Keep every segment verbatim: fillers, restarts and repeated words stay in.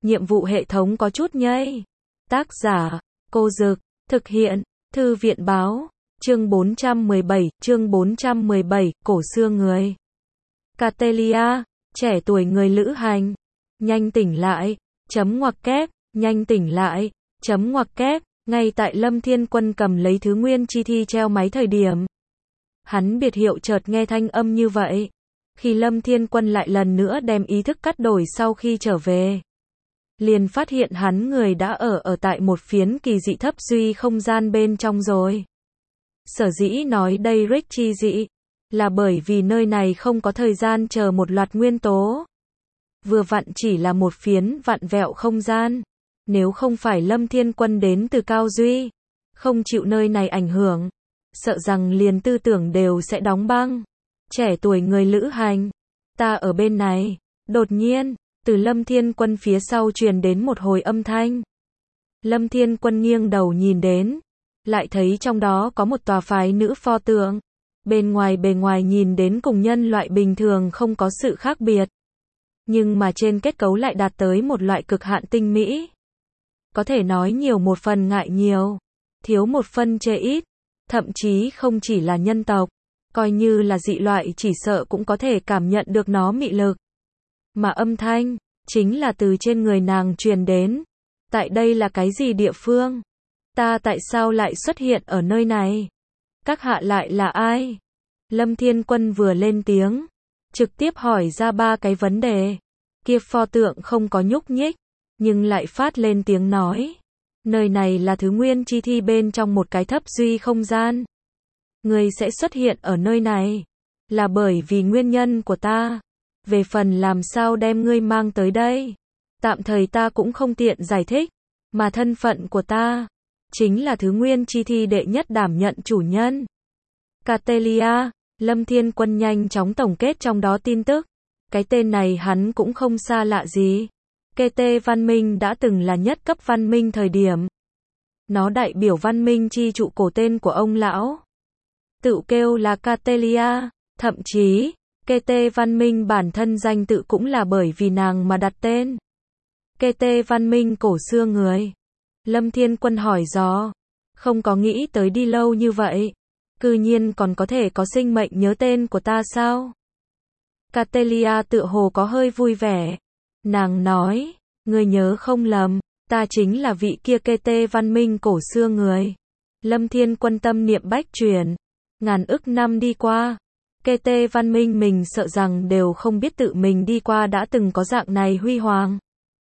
nhiệm vụ hệ thống có chút nhây. Tác giả, Cô Dực, thực hiện, Thư viện Báo, chương bốn trăm mười bảy, chương bốn trăm mười bảy, cổ xưa người. Catelia, trẻ tuổi người lữ hành, nhanh tỉnh lại, chấm ngoặc kép, nhanh tỉnh lại, chấm ngoặc kép, ngay tại Lâm Thiên Quân cầm lấy thứ nguyên chi thi treo máy thời điểm. Hắn biệt hiệu chợt nghe thanh âm như vậy. Khi Lâm Thiên Quân lại lần nữa đem ý thức cắt đổi sau khi trở về, liền phát hiện hắn người đã ở ở tại một phiến kỳ dị thấp duy không gian bên trong rồi. Sở dĩ nói đây rất chi dị, là bởi vì nơi này không có thời gian chờ một loạt nguyên tố. Vừa vặn chỉ là một phiến vặn vẹo không gian. Nếu không phải Lâm Thiên Quân đến từ Cao Duy, không chịu nơi này ảnh hưởng, sợ rằng liền tư tưởng đều sẽ đóng băng. Trẻ tuổi người lữ hành, ta ở bên này. Đột nhiên, từ Lâm Thiên Quân phía sau truyền đến một hồi âm thanh. Lâm Thiên Quân nghiêng đầu nhìn đến, lại thấy trong đó có một tòa phái nữ pho tượng. Bên ngoài bề ngoài nhìn đến cùng nhân loại bình thường không có sự khác biệt, nhưng mà trên kết cấu lại đạt tới một loại cực hạn tinh mỹ. Có thể nói nhiều một phần ngại nhiều, thiếu một phân chê ít, thậm chí không chỉ là nhân tộc, coi như là dị loại chỉ sợ cũng có thể cảm nhận được nó mị lực. Mà âm thanh, chính là từ trên người nàng truyền đến. Tại đây là cái gì địa phương? Ta tại sao lại xuất hiện ở nơi này? Các hạ lại là ai? Lâm Thiên Quân vừa lên tiếng, trực tiếp hỏi ra ba cái vấn đề. Kia pho tượng không có nhúc nhích, nhưng lại phát lên tiếng nói. Nơi này là thứ nguyên chi thi bên trong một cái thấp duy không gian. Người sẽ xuất hiện ở nơi này, là bởi vì nguyên nhân của ta. Về phần làm sao đem ngươi mang tới đây, tạm thời ta cũng không tiện giải thích, mà thân phận của ta, chính là thứ nguyên chi thi đệ nhất đảm nhận chủ nhân. Catelia, Lâm Thiên Quân nhanh chóng tổng kết trong đó tin tức. Cái tên này hắn cũng không xa lạ gì. ca tê văn minh đã từng là nhất cấp văn minh thời điểm. Nó đại biểu văn minh chi trụ cổ tên của ông lão. Tự kêu là Catelia, thậm chí, ca tê văn minh bản thân danh tự cũng là bởi vì nàng mà đặt tên. ca tê văn minh cổ xưa người. Lâm Thiên Quân hỏi dò, không có nghĩ tới đi lâu như vậy, cư nhiên còn có thể có sinh mệnh nhớ tên của ta sao? Catelia tựa hồ có hơi vui vẻ. Nàng nói, ngươi nhớ không lầm, ta chính là vị kia ca tê văn minh cổ xưa người. Lâm Thiên Quân tâm niệm bách chuyển, ngàn ức năm đi qua, ca tê văn minh mình sợ rằng đều không biết tự mình đi qua đã từng có dạng này huy hoàng.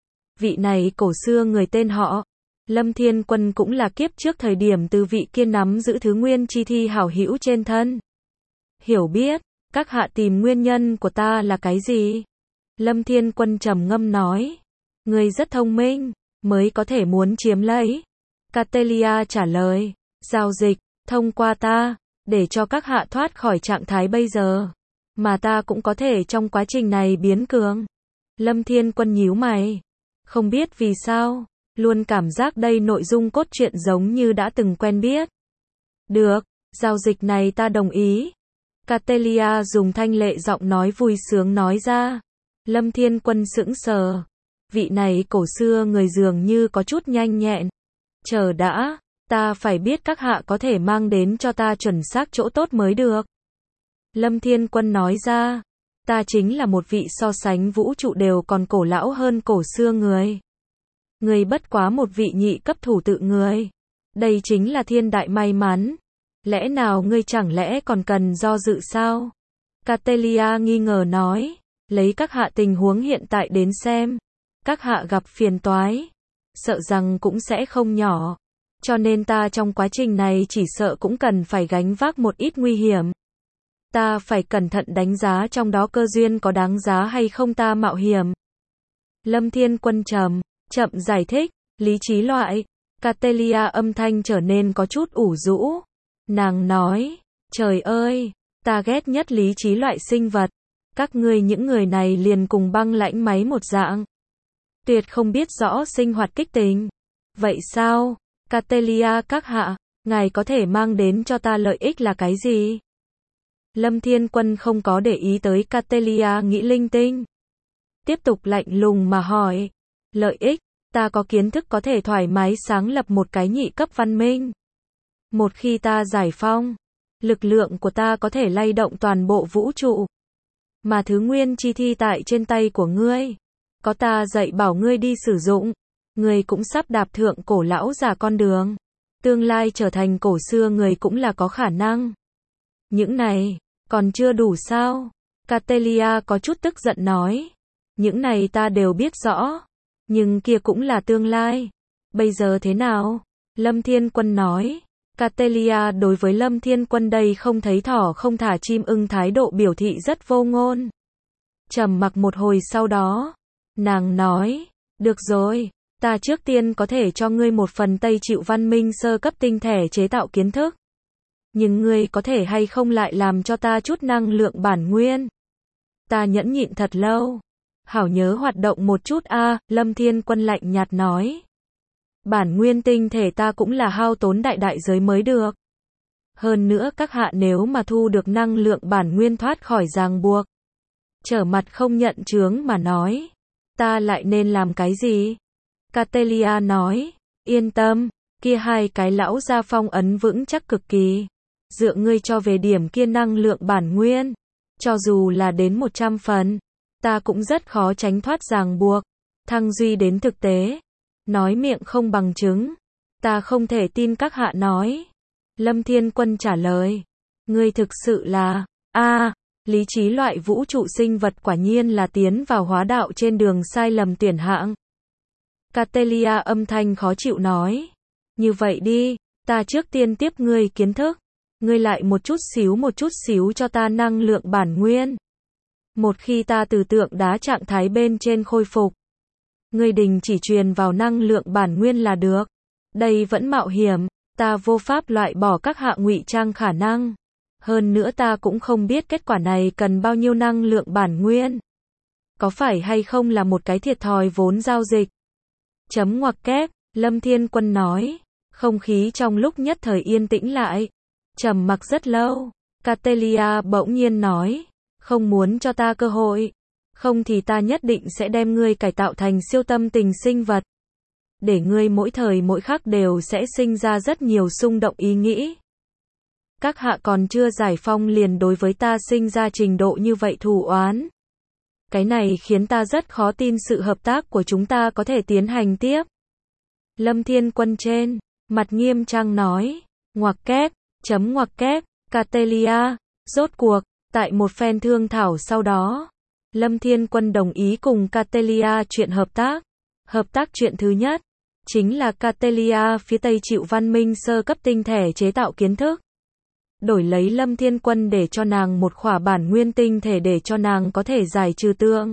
Vị này cổ xưa người tên họ, Lâm Thiên Quân cũng là kiếp trước thời điểm từ vị kia nắm giữ thứ nguyên chi thi hảo hữu trên thân. Hiểu biết, các hạ tìm nguyên nhân của ta là cái gì? Lâm Thiên Quân trầm ngâm nói, ngươi rất thông minh, mới có thể muốn chiếm lấy. Catelia trả lời, giao dịch, thông qua ta, để cho các hạ thoát khỏi trạng thái bây giờ, mà ta cũng có thể trong quá trình này biến cường. Lâm Thiên Quân nhíu mày, không biết vì sao, luôn cảm giác đây nội dung cốt truyện giống như đã từng quen biết. Được, giao dịch này ta đồng ý. Catelia dùng thanh lệ giọng nói vui sướng nói ra. Lâm Thiên Quân sững sờ. Vị này cổ xưa người dường như có chút nhanh nhẹn. Chờ đã, ta phải biết các hạ có thể mang đến cho ta chuẩn xác chỗ tốt mới được. Lâm Thiên Quân nói ra, ta chính là một vị so sánh vũ trụ đều còn cổ lão hơn cổ xưa người. Người bất quá một vị nhị cấp thủ tự người. Đây chính là thiên đại may mắn. Lẽ nào ngươi chẳng lẽ còn cần do dự sao? Catelia nghi ngờ nói, lấy các hạ tình huống hiện tại đến xem, các hạ gặp phiền toái, sợ rằng cũng sẽ không nhỏ, cho nên ta trong quá trình này chỉ sợ cũng cần phải gánh vác một ít nguy hiểm. Ta phải cẩn thận đánh giá trong đó cơ duyên có đáng giá hay không ta mạo hiểm. Lâm Thiên Quân trầm, chậm giải thích, lý trí loại. Catelia âm thanh trở nên có chút ủ rũ. Nàng nói, trời ơi, ta ghét nhất lý trí loại sinh vật. Các ngươi những người này liền cùng băng lãnh máy một dạng. Tuyệt không biết rõ sinh hoạt kích tình. Vậy sao, Catelia các hạ, ngài có thể mang đến cho ta lợi ích là cái gì? Lâm Thiên Quân không có để ý tới Catelia nghĩ linh tinh. Tiếp tục lạnh lùng mà hỏi. Lợi ích, ta có kiến thức có thể thoải mái sáng lập một cái nhị cấp văn minh. Một khi ta giải phong, lực lượng của ta có thể lay động toàn bộ vũ trụ. Mà thứ nguyên chi thi tại trên tay của ngươi, có ta dạy bảo ngươi đi sử dụng, ngươi cũng sắp đạp thượng cổ lão già con đường. Tương lai trở thành cổ xưa người cũng là có khả năng. Những này, còn chưa đủ sao? Catelia có chút tức giận nói. Những này ta đều biết rõ. Nhưng kia cũng là tương lai. Bây giờ thế nào? Lâm Thiên Quân nói. Catelia đối với Lâm Thiên Quân đây không thấy thỏ không thả chim ưng thái độ biểu thị rất vô ngôn. Trầm mặc một hồi sau đó, nàng nói, được rồi, ta trước tiên có thể cho ngươi một phần Tây Chịu Văn Minh sơ cấp tinh thể chế tạo kiến thức. Nhưng ngươi có thể hay không lại làm cho ta chút năng lượng bản nguyên? Ta nhẫn nhịn thật lâu. Hảo nhớ hoạt động một chút a, à, Lâm Thiên Quân lạnh nhạt nói. Bản nguyên tinh thể ta cũng là hao tốn đại đại giới mới được. Hơn nữa các hạ nếu mà thu được năng lượng bản nguyên thoát khỏi ràng buộc, trở mặt không nhận chướng mà nói, ta lại nên làm cái gì? Catelia nói, yên tâm, kia hai cái lão gia phong ấn vững chắc cực kỳ. Dựa ngươi cho về điểm kia năng lượng bản nguyên, cho dù là đến một trăm phần, ta cũng rất khó tránh thoát ràng buộc. Thăng Duy đến thực tế, nói miệng không bằng chứng, ta không thể tin các hạ nói. Lâm Thiên Quân trả lời, ngươi thực sự là, a, à, lý trí loại vũ trụ sinh vật quả nhiên là tiến vào hóa đạo trên đường sai lầm tuyển hạng. Catelia âm thanh khó chịu nói, như vậy đi, ta trước tiên tiếp ngươi kiến thức, ngươi lại một chút xíu một chút xíu cho ta năng lượng bản nguyên. Một khi ta từ tượng đá trạng thái bên trên khôi phục, ngươi đình chỉ truyền vào năng lượng bản nguyên là được. Đây vẫn mạo hiểm, ta vô pháp loại bỏ các hạ ngụy trang khả năng. Hơn nữa ta cũng không biết kết quả này cần bao nhiêu năng lượng bản nguyên. Có phải hay không là một cái thiệt thòi vốn giao dịch? Chấm ngoặc kép, Lâm Thiên Quân nói. Không khí trong lúc nhất thời yên tĩnh lại. Trầm mặc rất lâu. Catelia bỗng nhiên nói. Không muốn cho ta cơ hội. Không thì ta nhất định sẽ đem ngươi cải tạo thành siêu tâm tình sinh vật. Để ngươi mỗi thời mỗi khắc đều sẽ sinh ra rất nhiều xung động ý nghĩ. Các hạ còn chưa giải phong liền đối với ta sinh ra trình độ như vậy thù oán. Cái này khiến ta rất khó tin sự hợp tác của chúng ta có thể tiến hành tiếp. Lâm Thiên Quân trên, mặt nghiêm trang nói, ngoặc kép, chấm ngoặc kép, Catelia, rốt cuộc, tại một phen thương thảo sau đó, Lâm Thiên Quân đồng ý cùng Catelia chuyện hợp tác. Hợp tác chuyện thứ nhất, chính là Catelia phía Tây Chịu Văn Minh sơ cấp tinh thể chế tạo kiến thức. Đổi lấy Lâm Thiên Quân để cho nàng một khỏa bản nguyên tinh thể để cho nàng có thể giải trừ tượng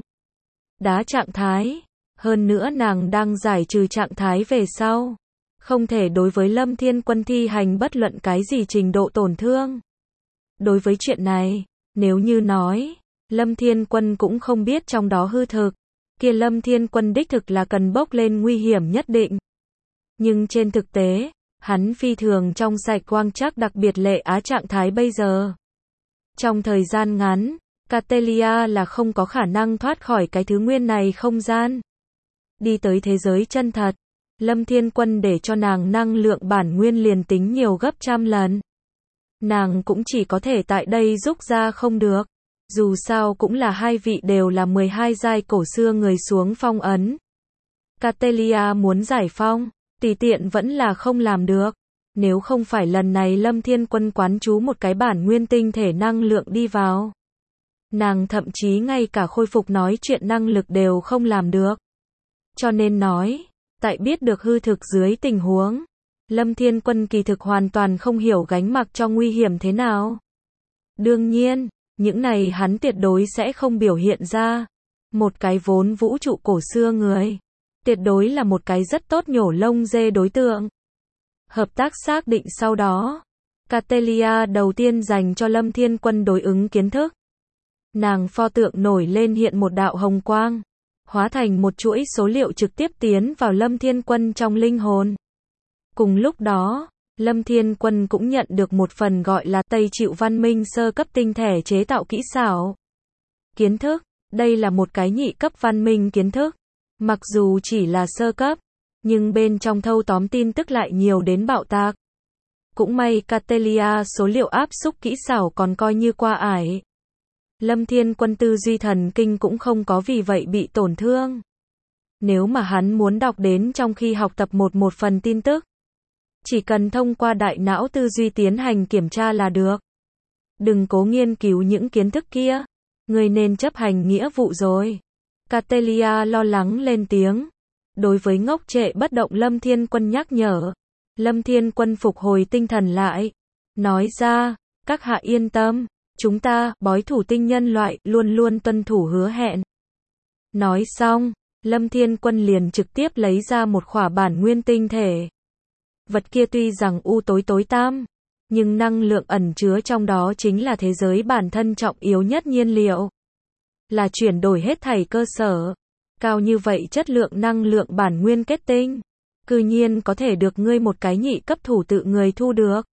đá trạng thái. Hơn nữa nàng đang giải trừ trạng thái về sau, không thể đối với Lâm Thiên Quân thi hành bất luận cái gì trình độ tổn thương. Đối với chuyện này, nếu như nói, Lâm Thiên Quân cũng không biết trong đó hư thực, kia Lâm Thiên Quân đích thực là cần bốc lên nguy hiểm nhất định. Nhưng trên thực tế, hắn phi thường trong sạch quang trắc đặc biệt lệ á trạng thái bây giờ. Trong thời gian ngắn, Catelia là không có khả năng thoát khỏi cái thứ nguyên này không gian. Đi tới thế giới chân thật, Lâm Thiên Quân để cho nàng năng lượng bản nguyên liền tính nhiều gấp trăm lần. Nàng cũng chỉ có thể tại đây rút ra không được. Dù sao cũng là hai vị đều là mười hai giai cổ xưa người xuống phong ấn. Catelia muốn giải phong, tùy tiện vẫn là không làm được. Nếu không phải lần này Lâm Thiên Quân quán chú một cái bản nguyên tinh thể năng lượng đi vào, nàng thậm chí ngay cả khôi phục nói chuyện năng lực đều không làm được. Cho nên nói, tại biết được hư thực dưới tình huống, Lâm Thiên Quân kỳ thực hoàn toàn không hiểu gánh mặc cho nguy hiểm thế nào. Đương nhiên, những này hắn tuyệt đối sẽ không biểu hiện ra. Một cái vốn vũ trụ cổ xưa người, tuyệt đối là một cái rất tốt nhổ lông dê đối tượng. Hợp tác xác định sau đó, Catelia đầu tiên dành cho Lâm Thiên Quân đối ứng kiến thức. Nàng pho tượng nổi lên hiện một đạo hồng quang, hóa thành một chuỗi số liệu trực tiếp tiến vào Lâm Thiên Quân trong linh hồn. Cùng lúc đó, Lâm Thiên Quân cũng nhận được một phần gọi là Tây Chịu Văn Minh sơ cấp tinh thể chế tạo kỹ xảo. Kiến thức, đây là một cái nhị cấp văn minh kiến thức. Mặc dù chỉ là sơ cấp, nhưng bên trong thâu tóm tin tức lại nhiều đến bạo tạc. Cũng may Catelia số liệu áp xúc kỹ xảo còn coi như qua ải. Lâm Thiên Quân tư duy thần kinh cũng không có vì vậy bị tổn thương. Nếu mà hắn muốn đọc đến trong khi học tập một một phần tin tức, chỉ cần thông qua đại não tư duy tiến hành kiểm tra là được. Đừng cố nghiên cứu những kiến thức kia, người nên chấp hành nghĩa vụ rồi. Catelia lo lắng lên tiếng. Đối với ngốc trệ bất động Lâm Thiên Quân nhắc nhở. Lâm Thiên Quân phục hồi tinh thần lại. Nói ra, các hạ yên tâm, chúng ta, bói thủ tinh nhân loại, luôn luôn tuân thủ hứa hẹn. Nói xong, Lâm Thiên Quân liền trực tiếp lấy ra một khỏa bản nguyên tinh thể. Vật kia tuy rằng u tối tối tăm, nhưng năng lượng ẩn chứa trong đó chính là thế giới bản thân trọng yếu nhất nhiên liệu. Là chuyển đổi hết thảy cơ sở. Cao như vậy chất lượng năng lượng bản nguyên kết tinh. Cư nhiên có thể được ngươi một cái nhị cấp thủ tự người thu được.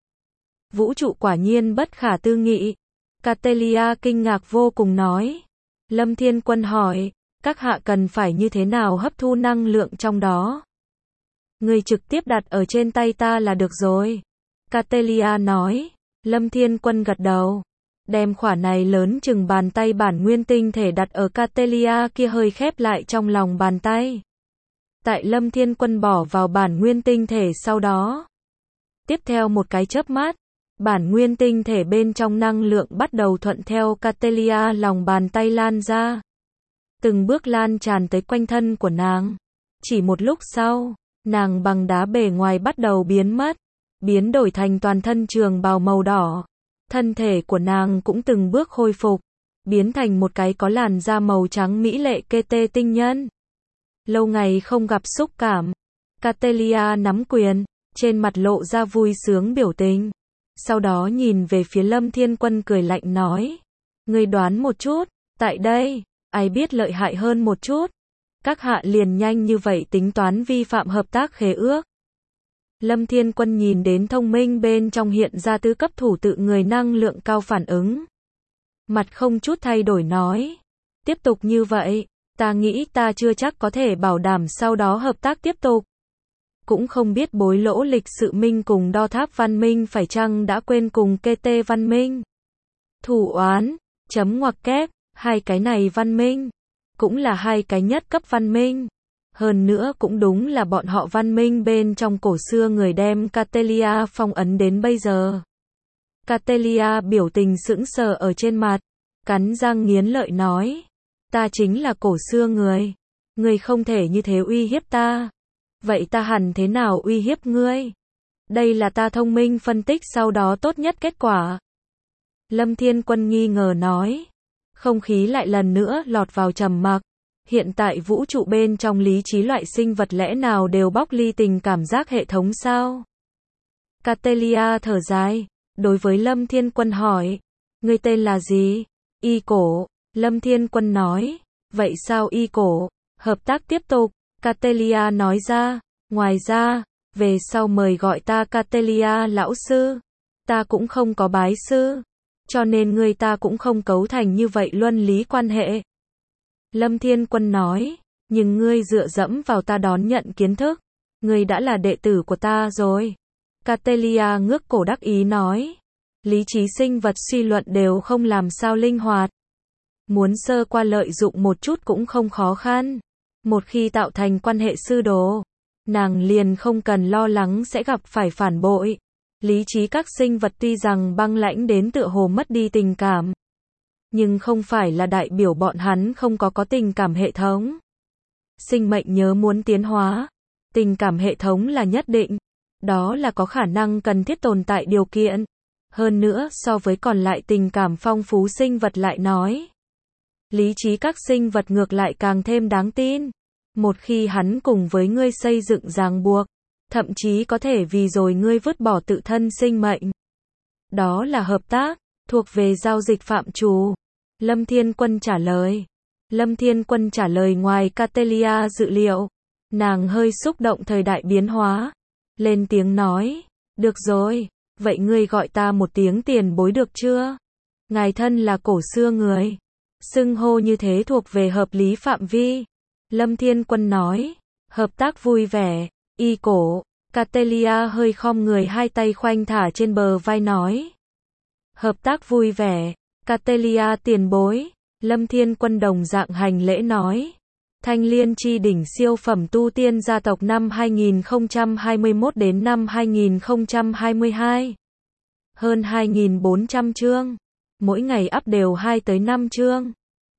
Vũ trụ quả nhiên bất khả tư nghị. Catelia kinh ngạc vô cùng nói. Lâm Thiên Quân hỏi, các hạ cần phải như thế nào hấp thu năng lượng trong đó? Ngươi trực tiếp đặt ở trên tay ta là được rồi. Catelia nói. Lâm Thiên Quân gật đầu. Đem khỏa này lớn chừng bàn tay bản nguyên tinh thể đặt ở Catelia kia hơi khép lại trong lòng bàn tay. Tại Lâm Thiên Quân bỏ vào bản nguyên tinh thể sau đó. Tiếp theo một cái chớp mắt, bản nguyên tinh thể bên trong năng lượng bắt đầu thuận theo Catelia lòng bàn tay lan ra. Từng bước lan tràn tới quanh thân của nàng. Chỉ một lúc sau, nàng bằng đá bề ngoài bắt đầu biến mất, biến đổi thành toàn thân trường bào màu đỏ. Thân thể của nàng cũng từng bước khôi phục, biến thành một cái có làn da màu trắng mỹ lệ kê tê tinh nhân. Lâu ngày không gặp xúc cảm. Catelia nắm quyền, trên mặt lộ ra vui sướng biểu tình. Sau đó nhìn về phía Lâm Thiên Quân cười lạnh nói. Ngươi đoán một chút, tại đây, ai biết lợi hại hơn một chút. Các hạ liền nhanh như vậy tính toán vi phạm hợp tác khế ước. Lâm Thiên Quân nhìn đến thông minh bên trong hiện ra tứ cấp thủ tự người năng lượng cao phản ứng. Mặt không chút thay đổi nói. Tiếp tục như vậy, ta nghĩ ta chưa chắc có thể bảo đảm sau đó hợp tác tiếp tục. Cũng không biết bối lỗ lịch sự minh cùng đo tháp văn minh phải chăng đã quên cùng kê tê văn minh. Thủ oán, chấm ngoặc kép, hai cái này văn minh, cũng là hai cái nhất cấp văn minh. Hơn nữa cũng đúng là bọn họ văn minh bên trong cổ xưa người đem Catelia phong ấn đến bây giờ. Catelia biểu tình sững sờ ở trên mặt, cắn răng nghiến lợi nói. Ta chính là cổ xưa người. Ngươi không thể như thế uy hiếp ta. Vậy ta hẳn thế nào uy hiếp ngươi? Đây là ta thông minh phân tích sau đó tốt nhất kết quả. Lâm Thiên Quân nghi ngờ nói. Không khí lại lần nữa lọt vào trầm mặc. Hiện tại vũ trụ bên trong lý trí loại sinh vật lẽ nào đều bóc ly tình cảm giác hệ thống sao? Catelia thở dài, đối với Lâm Thiên Quân hỏi. Ngươi tên là gì? Y cổ. Lâm Thiên Quân nói. Vậy sao Y cổ? Hợp tác tiếp tục. Catelia nói ra. Ngoài ra, về sau mời gọi ta Catelia lão sư. Ta cũng không có bái sư. Cho nên ngươi ta cũng không cấu thành như vậy luân lý quan hệ. Lâm Thiên Quân nói, nhưng ngươi dựa dẫm vào ta đón nhận kiến thức. Ngươi đã là đệ tử của ta rồi. Catelia ngước cổ đắc ý nói. Lý trí sinh vật suy luận đều không làm sao linh hoạt. Muốn sơ qua lợi dụng một chút cũng không khó khăn. Một khi tạo thành quan hệ sư đồ, nàng liền không cần lo lắng sẽ gặp phải phản bội. Lý trí các sinh vật tuy rằng băng lãnh đến tựa hồ mất đi tình cảm, nhưng không phải là đại biểu bọn hắn không có có tình cảm hệ thống. Sinh mệnh nhớ muốn tiến hóa, tình cảm hệ thống là nhất định. Đó là có khả năng cần thiết tồn tại điều kiện. Hơn nữa so với còn lại tình cảm phong phú sinh vật lại nói. Lý trí các sinh vật ngược lại càng thêm đáng tin. Một khi hắn cùng với ngươi xây dựng ràng buộc, thậm chí có thể vì rồi ngươi vứt bỏ tự thân sinh mệnh. Đó là hợp tác, thuộc về giao dịch phạm trù. Lâm Thiên Quân trả lời. Lâm Thiên Quân trả lời ngoài Catelia dự liệu. Nàng hơi xúc động thời đại biến hóa. Lên tiếng nói. Được rồi, vậy ngươi gọi ta một tiếng tiền bối được chưa? Ngài thân là cổ xưa người. Xưng hô như thế thuộc về hợp lý phạm vi. Lâm Thiên Quân nói. Hợp tác vui vẻ. Y cổ. Catelia hơi khom người hai tay khoanh thả trên bờ vai nói. Hợp tác vui vẻ. Catelia tiền bối. Lâm Thiên Quân đồng dạng hành lễ nói. Thanh Liên chi đỉnh siêu phẩm tu tiên gia tộc năm hai nghìn không trăm hai mươi mốt đến năm hai nghìn không trăm hai mươi hai. Hơn hai nghìn bốn trăm chương. Mỗi ngày up đều hai tới năm chương.